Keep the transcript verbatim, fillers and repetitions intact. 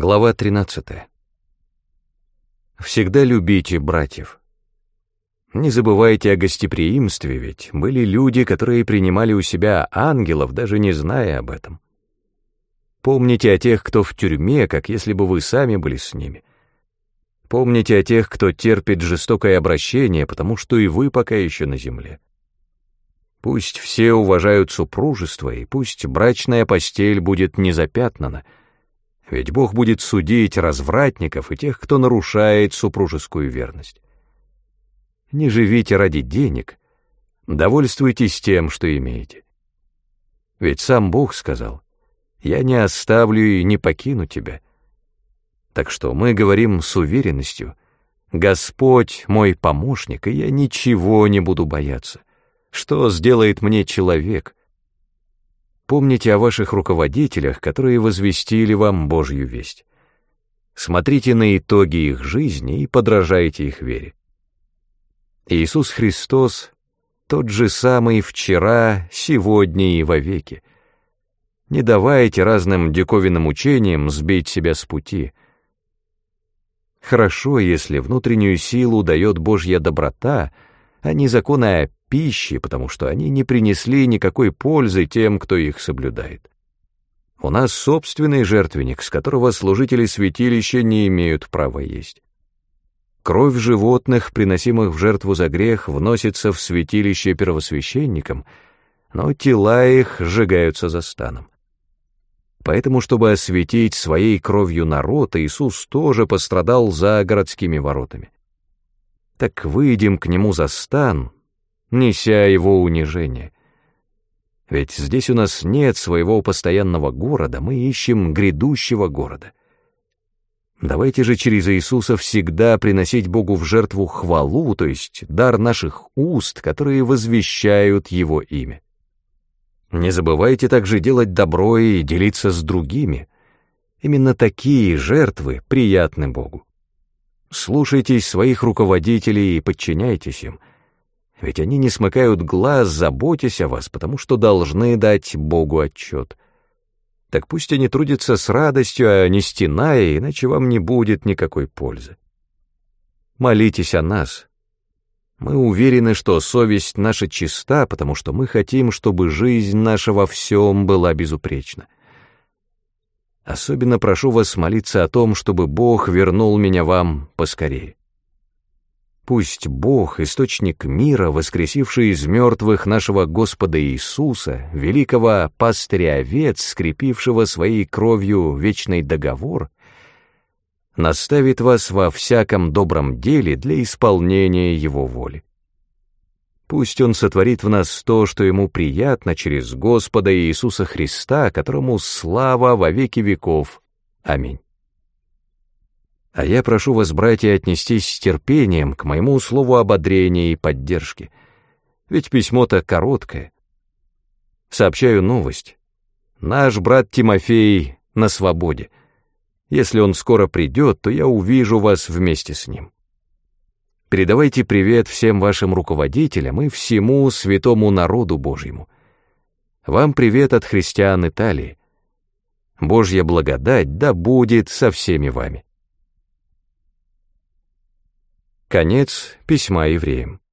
Глава тринадцатая. Всегда любите братьев. Не забывайте о гостеприимстве, ведь были люди, которые принимали у себя ангелов, даже не зная об этом. Помните о тех, кто в тюрьме, как если бы вы сами были с ними. Помните о тех, кто терпит жестокое обращение, потому что и вы пока еще на земле. Пусть все уважают супружество, и пусть брачная постель будет незапятнана, ведь Бог будет судить развратников и тех, кто нарушает супружескую верность. Не живите ради денег, довольствуйтесь тем, что имеете. Ведь сам Бог сказал: «Я не оставлю и не покину тебя». Так что мы говорим с уверенностью: «Господь мой помощник, и я ничего не буду бояться. Что сделает мне человек?» Помните о ваших руководителях, которые возвестили вам Божью весть. Смотрите на итоги их жизни и подражайте их вере. Иисус Христос тот же самый вчера, сегодня и вовеки. Не давайте разным диковинным учениям сбить себя с пути. Хорошо, если внутреннюю силу дает Божья доброта, а не законы о пище, потому что они не принесли никакой пользы тем, кто их соблюдает. У нас собственный жертвенник, с которого служители святилища не имеют права есть. Кровь животных, приносимых в жертву за грех, вносится в святилище первосвященникам, но тела их сжигаются за станом. Поэтому, чтобы осветить своей кровью народ, Иисус тоже пострадал за городскими воротами. Так выйдем к Нему за стан, неся Его унижение. Ведь здесь у нас нет своего постоянного города, мы ищем грядущего города. Давайте же через Иисуса всегда приносить Богу в жертву хвалу, то есть дар наших уст, которые возвещают Его имя. Не забывайте также делать добро и делиться с другими. Именно такие жертвы приятны Богу. Слушайтесь своих руководителей и подчиняйтесь им, ведь они не смыкают глаз, заботясь о вас, потому что должны дать Богу отчет. Так пусть они трудятся с радостью, а не стеная, иначе вам не будет никакой пользы. Молитесь о нас. Мы уверены, что совесть наша чиста, потому что мы хотим, чтобы жизнь наша во всем была безупречна. Особенно прошу вас молиться о том, чтобы Бог вернул меня вам поскорее. Пусть Бог, источник мира, воскресивший из мертвых нашего Господа Иисуса, великого пастыря овец, скрепившего своей кровью вечный договор, наставит вас во всяком добром деле для исполнения Его воли. Пусть Он сотворит в нас то, что Ему приятно через Господа Иисуса Христа, которому слава во веки веков. Аминь. А я прошу вас, братья, отнестись с терпением к моему слову ободрения и поддержки, ведь письмо-то короткое. Сообщаю новость. Наш брат Тимофей на свободе. Если он скоро придет, то я увижу вас вместе с ним. Передавайте привет всем вашим руководителям и всему святому народу Божьему. Вам привет от христиан Италии. Божья благодать да будет со всеми вами. Конец письма евреям.